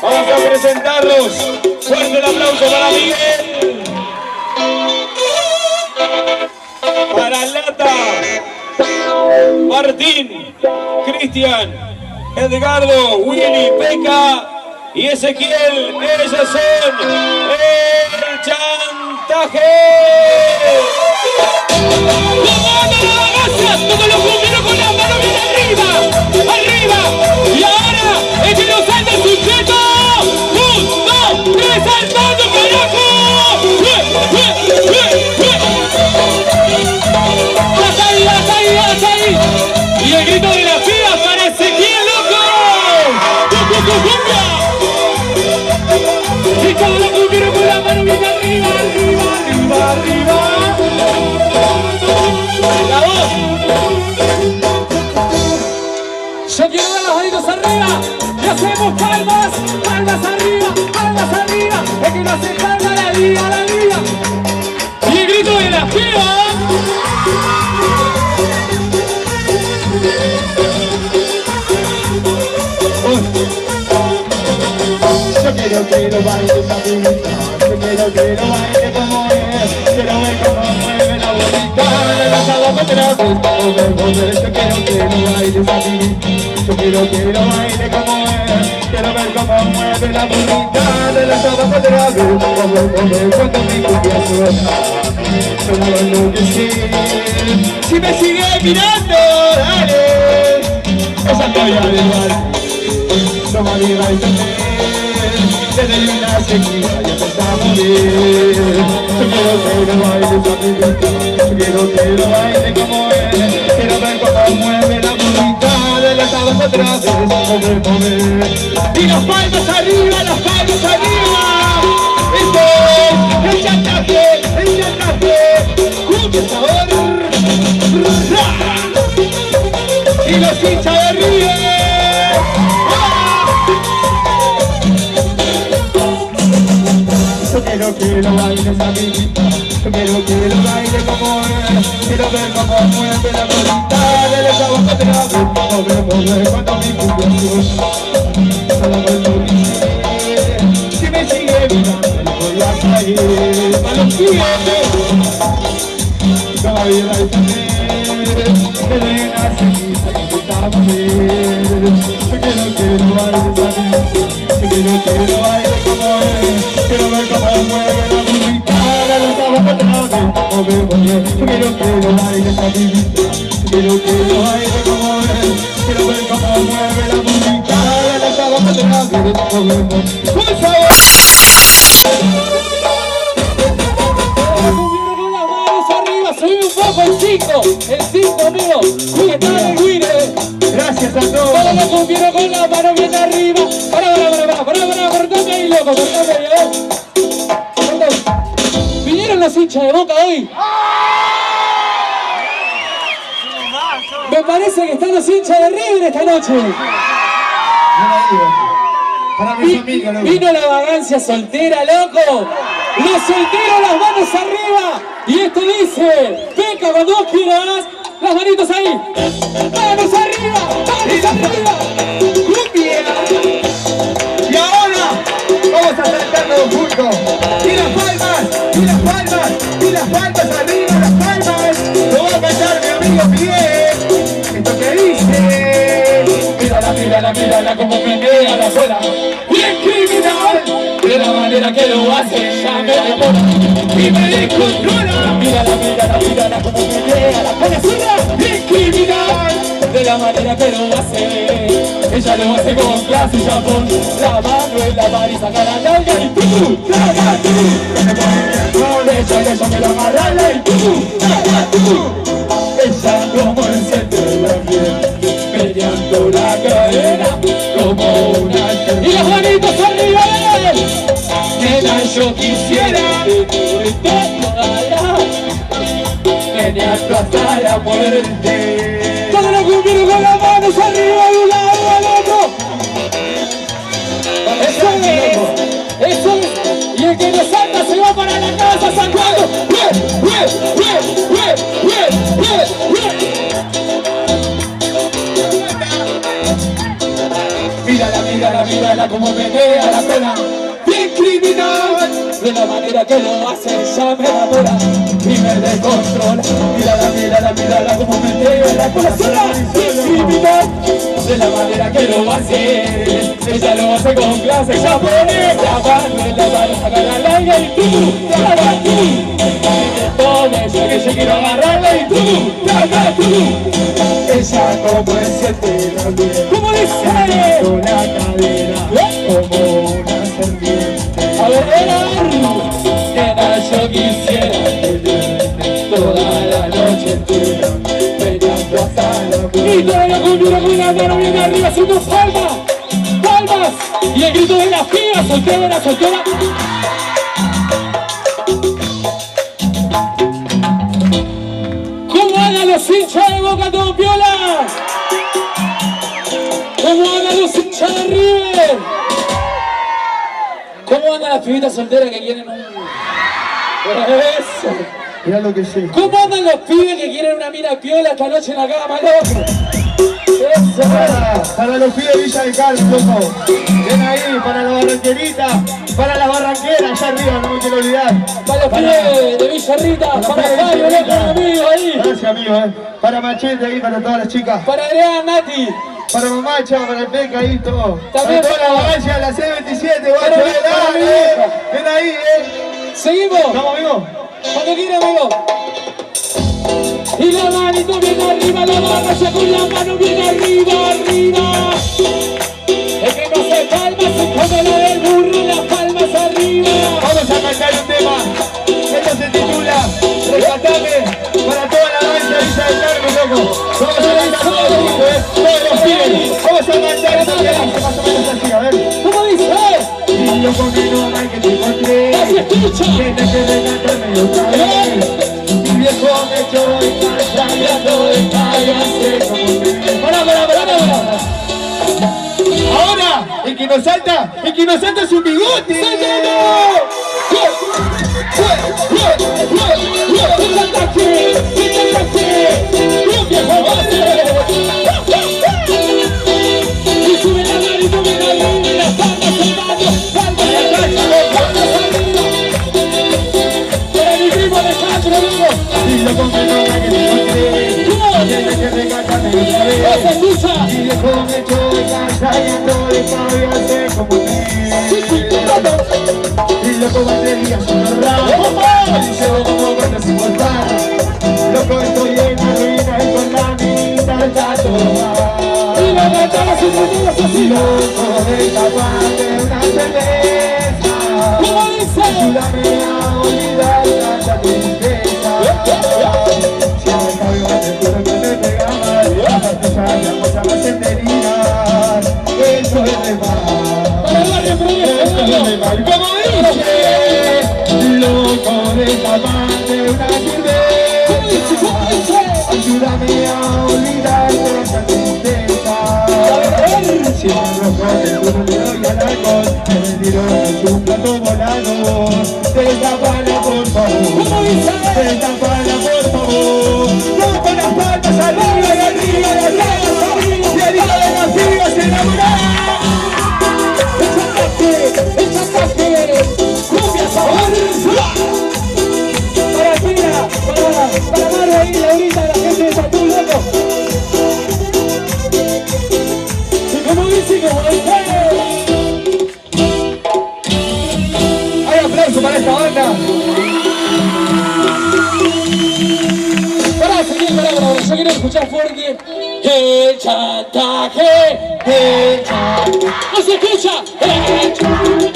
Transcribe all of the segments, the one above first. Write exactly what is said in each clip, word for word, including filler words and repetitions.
Vamos a presentarlos. Fuerte el aplauso para Miguel. Para Lata, Martín, Cristian, Edgardo, Willy, Peca y Ezequiel. Ellos son El Chantaje. Todos los bomberos con las manos bien arriba, arriba, y ahora el que nos salta el sujeto. Un, dos, tres, saltando, carajo. ¡Hasta ahí, hasta ahí, hasta ahí! Y el grito de la piba parece quién, loco. ¡Cumbia! Y todos los bomberos con las manos bien arriba, arriba, arriba, arriba. La voz. Yo quiero ver los deditos arriba y hacemos palmas, palmas arriba, palmas arriba. Es que no hace palma la liga, la liga. Y el grito de la piba. Yo quiero que lo baile esa pibita, yo quiero que lo baile como es, quiero ver cómo mueve la bolita, de la sala para atrás, mover, mover, yo quiero que lo baile esa pibita, yo quiero que lo baile como es, quiero ver cómo mueve la bolita, de la sala para atrás, mover, mover, cuando mi cumbia suena, yo no lo enloquecí, si me sigue mirando, dale, esa novia del bar, no me diga entender. Desde una sequía ya empezamos bien. Yo quiero que lo baile esa pibita, yo quiero que lo baile como es, quiero ver cómo mueve la música de las tablas atrás, mover, mover. Y las palmas arriba, las palmas arriba. Esto es el chantaje, el chantaje, cumbia sabor. Y los hinchas de Río. Yo quiero que lo baile esa pibita, yo quiero que lo baile como es, quiero ver cómo mueve la bolita de los abajo atrás, mover, mover cuando mi cumbia suena, solo cuando dice, si me sigue mirando le voy a caer, a los pies, no voy a detener, me doy una sequita y empezamos bien, yo quiero que lo baile esa pibita, yo quiero que lo baile como es. Quiero ver cómo mueve la música de los abajo atrás, mover, mover. Yo quiero que lo baile esa pibita, yo quiero que lo baile como es. Quiero ver cómo mueve la música de los abajo atrás, mover, mover. ¡Con sabor! Con las manos arriba, subí un poco el cinco, el cinco mío, que está en el winner. Gracias a todos. Todos los cumbieros con las manos bien arriba. Para, para, para, para, para, para, cortame ahí, loco, cortame ahí, a ver. ¿Vinieron los hinchas de Boca hoy? Me parece que están los hinchas de River esta noche. No la digo. Para mi Vi- familia, loco. Vino la vagancia soltera, loco. Los solteros, las manos arriba. Y esto dice, Peca, cuando vos quieras, las manitos ahí. Manos arriba, manos arriba. ¡Cumbia! Y ahora vamos a saltarnos juntos. Y las palmas, y las palmas, y las palmas arriba, las palmas. Lo va a cantar mi amigo Miguel. Esto que dice. Mírala, mírala, mírala como menea la suela. Bien criminal, de la manera que lo hace, ya me demora y me descontrola. Mírala, mírala, mírala como menea la suela. Bien criminal, de la manera que lo hace. Ella lo hace con clase, ya pon la mano en la mar y saca la nalga y tú, la la tú. No le echa, ella me la amarra la y tú, la la tú. Ella como el centro de la piel, peleando la cadena como una. Y las manitos arriba de él. Nena, yo quisiera tenerte toda la, peleando hasta la muerte. Todos los cumbieros con las manos arriba de un lado al otro. Eso es, eso es. Y el que no salta se va para la casa Santiago. Mírala, mírala, mírala mira cómo menea la cola, bien criminal. De la manera que lo hace, ya me enamora y me descontrola. Mírala, mírala, mírala cómo menea la cola, sola, bien criminal. De la manera que lo hace, ella lo hace con clase, ya pone la mano en la mano, sacar al aire y tú, traga tú. Tome, ya que yo quiero agarrarla y tú, traga tú. Ella como el siete la bien, ¿cómo dice? Con la cadera, como una serpiente. A ver, a ver, nena, yo quisiera tenerte toda la noche entera, peleando hasta la muerte. Y toda la cultura con la mano bien arriba, haciendo palmas, palmas. Y el grito de las pibas, soltera, soltera. ¿Cómo andan los hinchas de Boca, todo piola? ¿Cómo andan los hinchas de River? ¿Cómo andan las pibitas solteras que quieren un... Eso? Mirá lo que sé. ¿Cómo andan los pibes que quieren una mina piola esta noche en la cama, loco? Eso. Para, para los pibes de Villa del Carmen, loco. Ven ahí, para la barranquerita, para las barranqueras allá arriba, no me quiero olvidar. Para los pibes de Villa Rita, para, para Fabio, loco, amigo ahí. Gracias, amigo, eh. Para Machete ahí, para todas las chicas. Para Adrián, Nati. Para Mamacha, para el Peca ahí, todo. También para toda para- la vagancia, la C veintisiete, guacho, Para- ven, para mi dale, vieja. ven ahí, eh. ¿Seguimos? ¿Estamos, amigo? Cuando quiera, amigo. Y la manito bien arriba, la barra con la mano bien arriba, arriba. El que no se palma se come la del burro, las palmas arriba. Vamos a cantar un tema. Esto se titula Rescatame para toda la banda de Villa del Carmen, loco. Vamos a cantar todos juntos, eh. Todos los pibes. Vamos a cantar esta tema. Más o menos así, a ver. ¿Cómo dice? Y yo con mi nombre que te encontré. Así escucha. Tienes que regalarme otra vez. Mi viejo me echó y está cambiando de cállate como me. Pará, pará, pará, pará. Ahora, el que nos salta, el que nos salta es un bigote. Y sube la manito bien arriba y las palmas saltando, palmas arriba. Para mi primo Alejandro, loco. Y yo con mi nombre que te encontré. Tienes que regalarme otra vez. ¿Cómo se escucha? Mi viejo me echó y está cayendo de cállate como me. Y loco batería sonora. Dice como cuando sin cortar. Loco estoy en la ruina y con la minita está toda. Y la cantamos sin motivos así. Loco de taparte una cerveza. ¿Cómo dice? Ayúdame a olvidar tanta tristeza. Si me caigo te juro que me pega mal. Aparte ya ya muchas más heridas. Eso es de mal. Para el barrio Eso es de mal. Como dice, loco de taparte una cerveza. Ayúdame a olvidar tanta tristeza. Si me rojo el duro le doy al alcohol. Me retiro en un plato volador. Destapala por favor. Destapala por favor. No con las palmas arriba y arriba y arriba. Y arriba de las pibas enamoradas. ¡El chantaje! ¡Cumbia sabor! Para Pina, para, para Mario ahí, Laurita, la gente de Tatú, loco. Y como dice, como dice. Hay aplauso para esta banda. Pará, seguí, pará, pará, yo quiero escuchar fuerte. El chantaje, el chantaje. ¡No se escucha! El chantaje.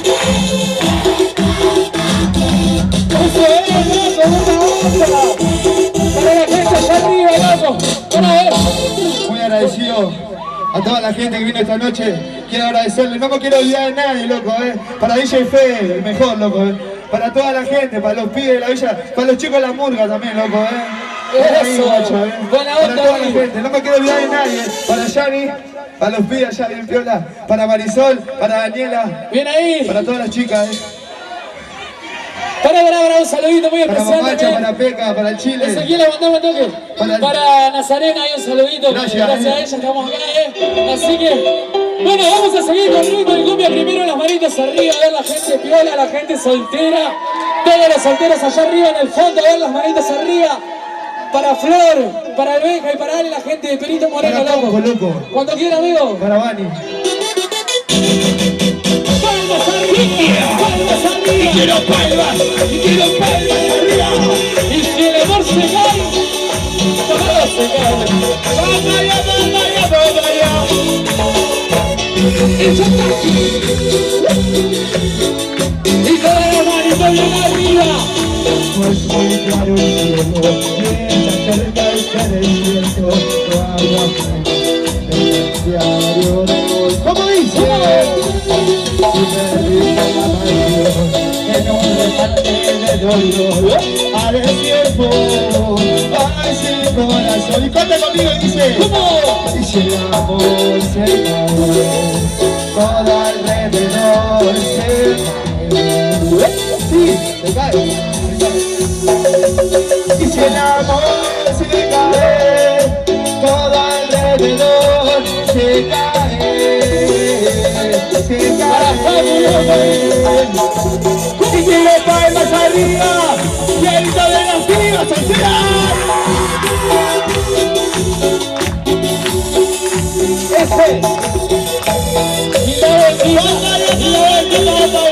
¡Eso es, loco, una onda! Para la gente allá arriba, loco. Para ver. Muy agradecido a toda la gente que vino esta noche. Quiero agradecerle, no me quiero olvidar de nadie, loco, eh. Para D J Fede, el mejor, loco, eh. Para toda la gente, para los pibes de la villa, para los chicos de la murga también, loco, eh. Eso, guacho, eh. buena Para onda, toda la amigo. gente, no me quiero olvidar de nadie. Para Yani, para los pibes allá bien piola, para Marisol, para Daniela, Bien ahí. para todas las chicas, eh. Para, para, para, un saludito muy Para especial Mamacha, también. para Peca, para el Chile. Ezequiel, le mandamos el toque. Para Para, el- Nazarena, hay un saludito. Gracias, Gracias eh. a ella estamos acá, ¿eh? Así que Bueno, vamos a seguir con ritmo de cumbia. Primero las manitas arriba, a ver la gente piola, la gente soltera. Todos los solteros allá arriba en el fondo, a ver las manitas arriba. Para Flor, para el Benja y para Ale, la gente de Perito Moreno, Para loco. Pompo, loco. Cuando quiera, amigo. Para Bani. Palmas arriba, palmas arriba. Y quiero palmas, y quiero palmas arriba. Y si el amor se cae, todo se cae. Vamos allá, vamos allá, vamos allá. Y ya está. Y con la manito bien arriba. Pues muy claro el cielo, mientras cerca está desierto, no habla el diario de hoy. ¿Cómo dice? Y me dice la pasión, en un remate de dolor, al tiempo, va ese corazón. Y canta conmigo y dice, ¿cómo? Y si el amor se cae, todo alrededor se cae. Sí, se cae. Y si el amor se cae, todo alrededor se cae, se cae. Y quiero palmas arriba, viento de las vidas solteras. Ese. Y la bendiga, y la bendiga.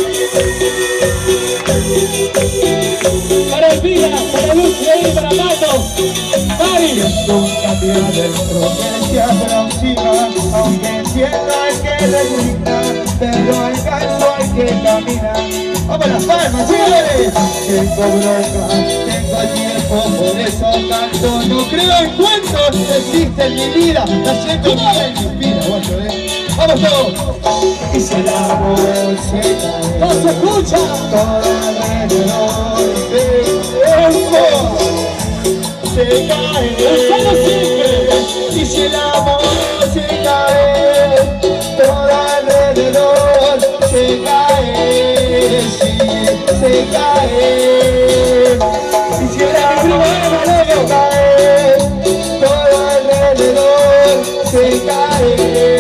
Para el Vila, para Lucio y para Pato. Mari. Nunca pierde dentro que se aproxima, aunque entienda que resigna, pero el canso hay que caminar. ¡Vamos las palmas, señores! Tengo bronca, tengo tiempo, por eso canto. No creo en cuentos, existe en mi vida, la siento mal y me inspira, guacho, ¿eh? ¡Vamos todos! Y si el amor se cae, No se escucha. todo alrededor se cae. Se cae, Estamos siempre. y si el amor se cae, todo alrededor se cae, sí, se cae, y si el amor se cae, todo alrededor se cae,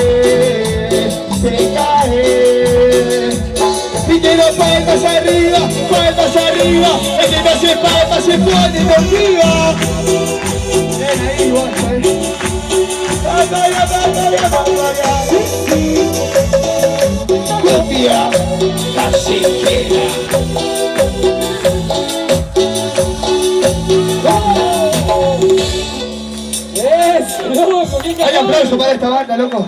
se cae. Y quiero palmas arriba, palmas arriba, el que no hace palmas se pone dormida. Ven ahí, guacho, eh. Batalla, batalla, batalla. Cumbia callejera. Es loco, qué Hay cabrón. aplauso para esta banda, loco.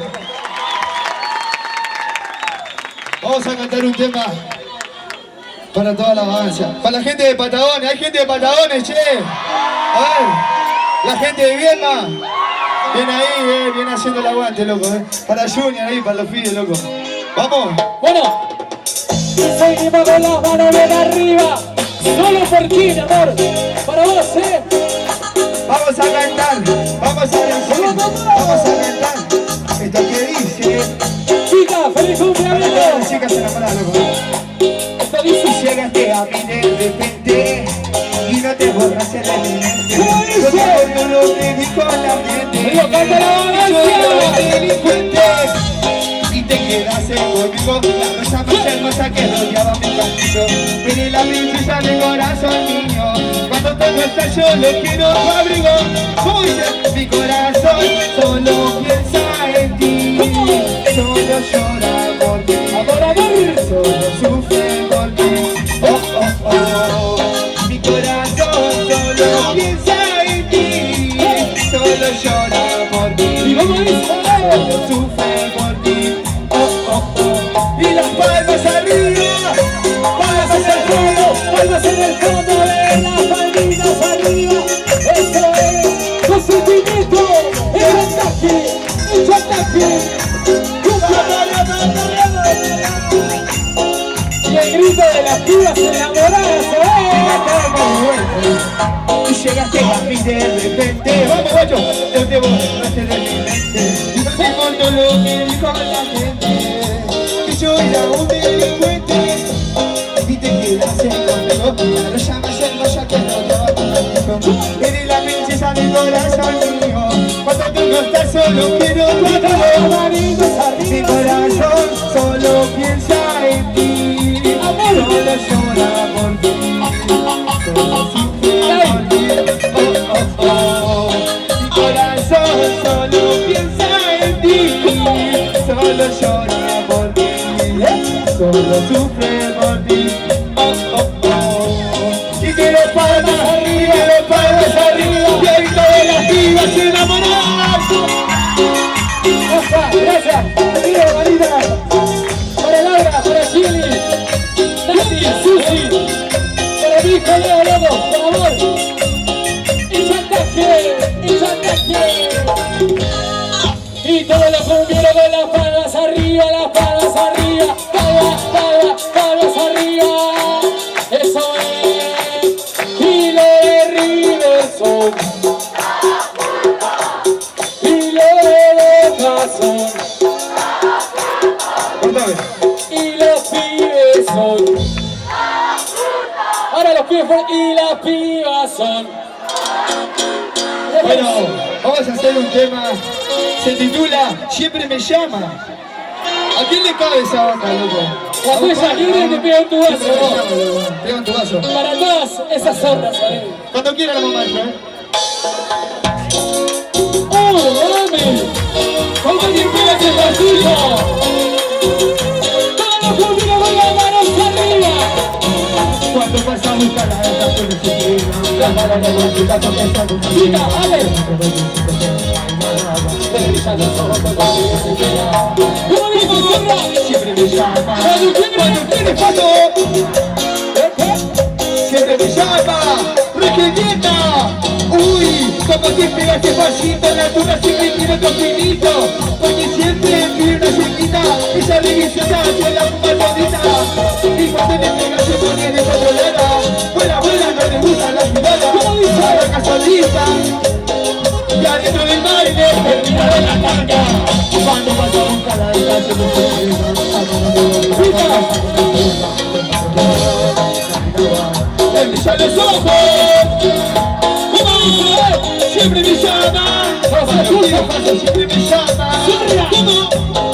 Vamos a cantar un tema para toda la avanza. Para la gente de Patagones, hay gente de Patagones, che. A ver, la gente de Viedma. Viene ahí, eh, viene haciendo el aguante, loco, eh. Para Junior ahí, para los pibes, loco. Vamos. Bueno, y seguimos con las manos bien arriba. Solo por ti, mi amor. Para vos, eh. Vamos a cantar, vamos a decir, vamos a cantar. Esto que dice. Chica, feliz cumpleaños. Las chicas se enamoran, loco. Esto dice. Y llegaste a mí de repente y no te borras en la mente. ¿Cómo dice? Yo te acuerdo lo que dijo la mente. Río, canta la Yo era vagancia. delincuente y te quedaste conmigo. La rosa más hermosa que rodeaba mi castillo. Eres la princesa de corazón niño. Cuando todo está yo lo quiero tu abrigo. ¿Cómo dice? Mi corazón solo piensa en ti. Solo llora por ti. Amor, amor. Solo sufre por ti. Oh, oh, oh. Mi corazón solo piensa en ti. Solo llora por ti. Y vamos a ir. Solo sufre por ti. Oh, oh, oh. Y las palmas arriba. Palmas hacia el fondo. Palmas en el fondo de las palmitas arriba. Eso es. Con sentimiento. El ataque. El ataque. Y el grito de las pibas enamoradas, Y llegaste a mí de repente. Vamos, guacho. No te borraste de mi mente. Y no te importó lo que dijo la gente. Que yo era un delincuente y te quedaste conmigo. La rosa más hermosa que rodeaba tu castillo. Eres la princesa del corazón mío. Cuando tú no estás solo quiero tu amor. manitos arriba. solo sufre por ti. Oh, oh, oh. Y quiero palmas arriba, quiero palmas arriba. Y ahí todas las pibas se enamoran. Gracias, gracias. Arriba, Marita. Para Laura, para Chili. Nati, Susi. Para mi hijo Leo Lobo, por amor. Y chantaje, y chantaje. Y todos los cumbieros con las palmas arriba, las palmas arriba. Palmas, palmas, palmas arriba. Eso es. Y lo derribe son. Y lo de son. Contame. Y los pibes son. Ahora los pibes son. Y las pibas son. Bueno, vamos a hacer un tema. Se titula Siempre me llama. ¿A quién le cabe esa banda, loco? Cuando ella quiere te pega un tu vaso. vos. Pega un tu vaso. Para todas esas zorras, ¿sabes? Cuando quiera la mamá, ¿eh? ¡Oh, mami! ¡Como quien quiera ese pasito! ¡Todos los cumbieros con las manos arriba! Cuando pasa a buscar la estación de su la mano de la chica comienza a buscar. Chica, ale. Le brillan los ojos cuando se queda. ¿Cómo dice zorra? Siempre me llama. Cuando quiere, Cuando quiere pato. Siempre me llama. Requerieta. Uy, como siempre hace pasito, la altura siempre tiene otro finito. Porque siempre pide una chiquita, esa deliciosa hacia la fuma todita. Y cuando le pega se pone de controlada. Buena, buena, no le gusta la mirada. Arranca solita. Y adentro del baile termina de la tanga. Cuando pasa a buscar la estación de su le brillan los ojos. ¿Cómo dice? Siempre me llama. Siempre me llama. ¿Cómo?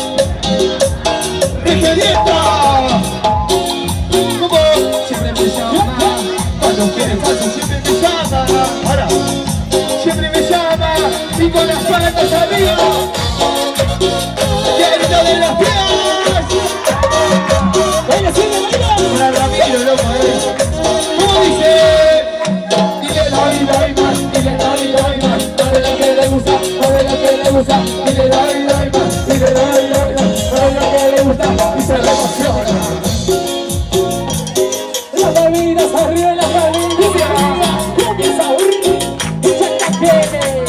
Requerieta. ¿Cómo? Siempre me llama. Cuando quiere paso siempre me llama. Ahora. Siempre me llama. Y con las patas arriba. Quiero de las pies. ¡Venga, sigue, venga! Para Ramiro, loco, eh. ¿Cómo dice? Dile doy, doy más, dile doy, doy más. Dale lo que le gusta, dale lo que le gusta. Dile doy, doy más, dile doy, doy más. Dale lo que le gusta y se le emociona. Las palmitas arriba, las palmitas arriba. Comienza a huir y chantaje.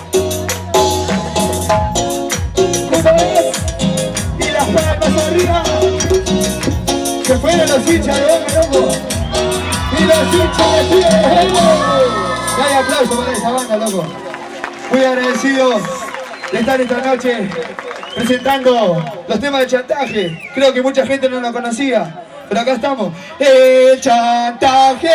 ¿Cómo es? Y las palmas arriba. Se fueron los hinchas de Boca, loco. Y los hinchas de Pie. Dale aplauso para esa banda, loco. Muy agradecido de estar esta noche presentando los temas de chantaje. Creo que mucha gente no lo conocía, pero acá estamos. El chantaje.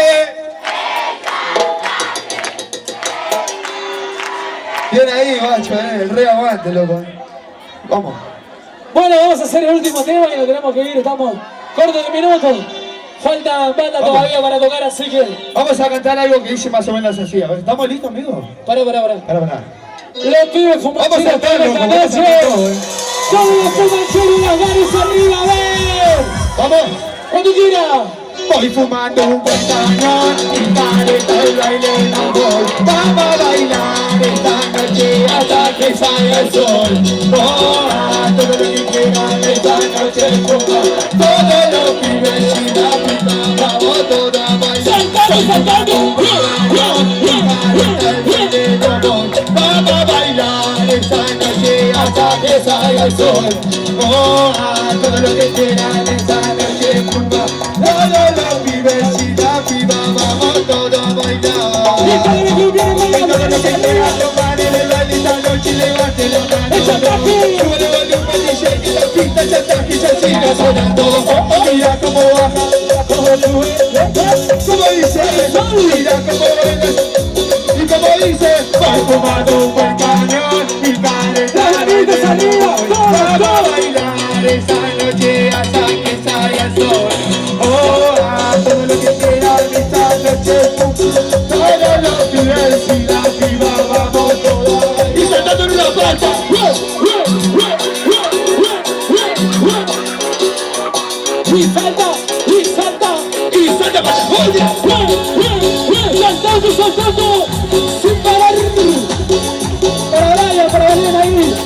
Bien ahí, macho, eh, el re aguante, loco. Vamos. Bueno, vamos a hacer el último tema y nos tenemos que ir. Estamos cortos de minutos. Falta banda todavía para tocar, así que... Vamos a cantar algo que dice más o menos así. ¿Estamos listos, amigos? Pará, pará, pará. Para, para. Los pibes fuman Vamos a chiros toda cantarlo, esta como vamos a noche. cantar todo, eh. Todos fuman chiros y las manos arriba, a ver. Vamos. Cuando quiera. Voy fumando un buen cañón y careta el baile no voy. Vamos a bailar esta noche hasta que salga el sol. Oh, a todo lo que quieran esta noche ponga. Todos los pibes y la puta, vamos todos a bailar. Saltando, saltando. Careta el baile no voy. Vamos a bailar esta noche hasta que salga el sol. Oh, a todo lo que quieran esta noche ponga. Todos los pibes y la piba vamos todos a bailar. Y todo lo que quieran tomar en el baile esta noche levante la mano. Sube el volumen D J y la pista chantaje ya sigue sonando. Mira cómo baja, cómo sube, como dice, mira cómo baila. Y como dice, voy fumando un buen cañón y careta Las manitos arriba, vamos a bailar esta noche hasta que salga el sol. Oh, a todo lo que quieran esta noche, todos los pibes y la piba vamos todos. Y saltando en una palma. y salta, y salta, y salta para allá. Oye, saltando, saltando, sin parar. Para Brian, para Brian ahí.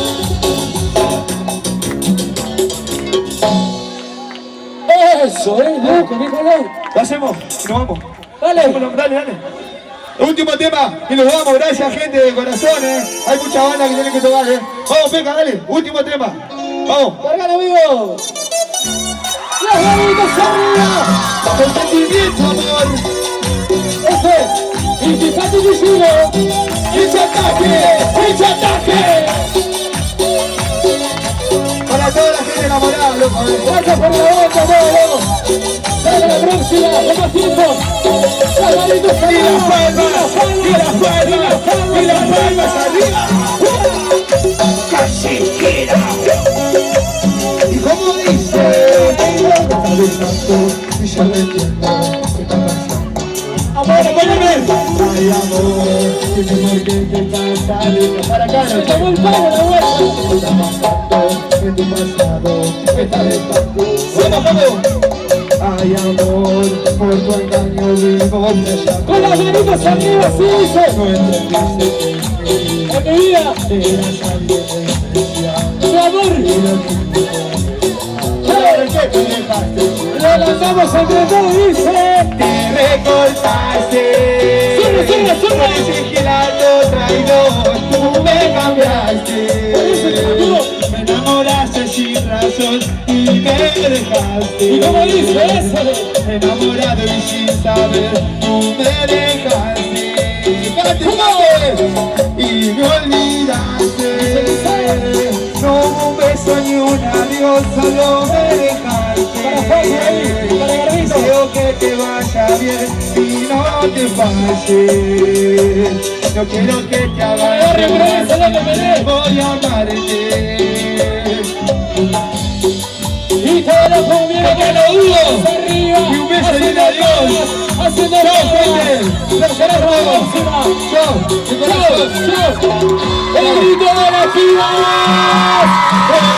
Eso, eh, loco, qué color. Lo hacemos, y nos vamos. Dale. Dale, dale, dale. Último tema, y nos vamos, gracias gente de corazón, eh. Hay mucha banda que tiene que tocar, eh. Vamos, Peca, dale, último tema. Vamos. Cargalo, amigo. Las manitos arriba. Con sentimiento, amor. Ese. Y fíjate mi giro. Y ataque. Y ataque. Para toda la gente enamorada, loco. eh. Gracias por la boca, vamos. Dale la próxima, con más tiempo. Las manitos Y arriba. las palmas, y las palmas, y las palmas arriba. Casi quiera. Y como dice, y ya me entiendo, ¿qué está pasando? Amor, acompáñame. Ay, amor, que tengo que intentar de para acá. Se tomó el palo la vuelta. Está pasando en tu pasado, me está dejando. ¡Vamos, vamos! Ay, amor, por tu engaño vivo me llamo. Con las manitos arriba, así dice. No entendiste que En mi vida, eras alguien especial. mi amor. ¿Por qué te dejaste? Lo lanzamos entre todos, dice. Te recortaste. Sube, sube, sube. Por ese gelato traidor, tú me cambiaste. Por eso te mató. Me enamoraste sin razón y me dejaste. ¿Y cómo dice eso? Enamorado y sin saber, tú me dejaste. Cante, cante. Y me olvidaste. No hubo un beso ni un adiós, solo me dejaste. Para Jorge ahí, para Garbito. Deseo que te vaya bien y no te falle. No quiero que te Agarre, hagas presa, no te pelees. voy a amarte. Y todos los conviene que lo dudo. Arriba. Y un beso y un adiós. Haciendo Chao, la gente. Nos veremos la próxima. Chao. Chao, chao. El grito de las pibas.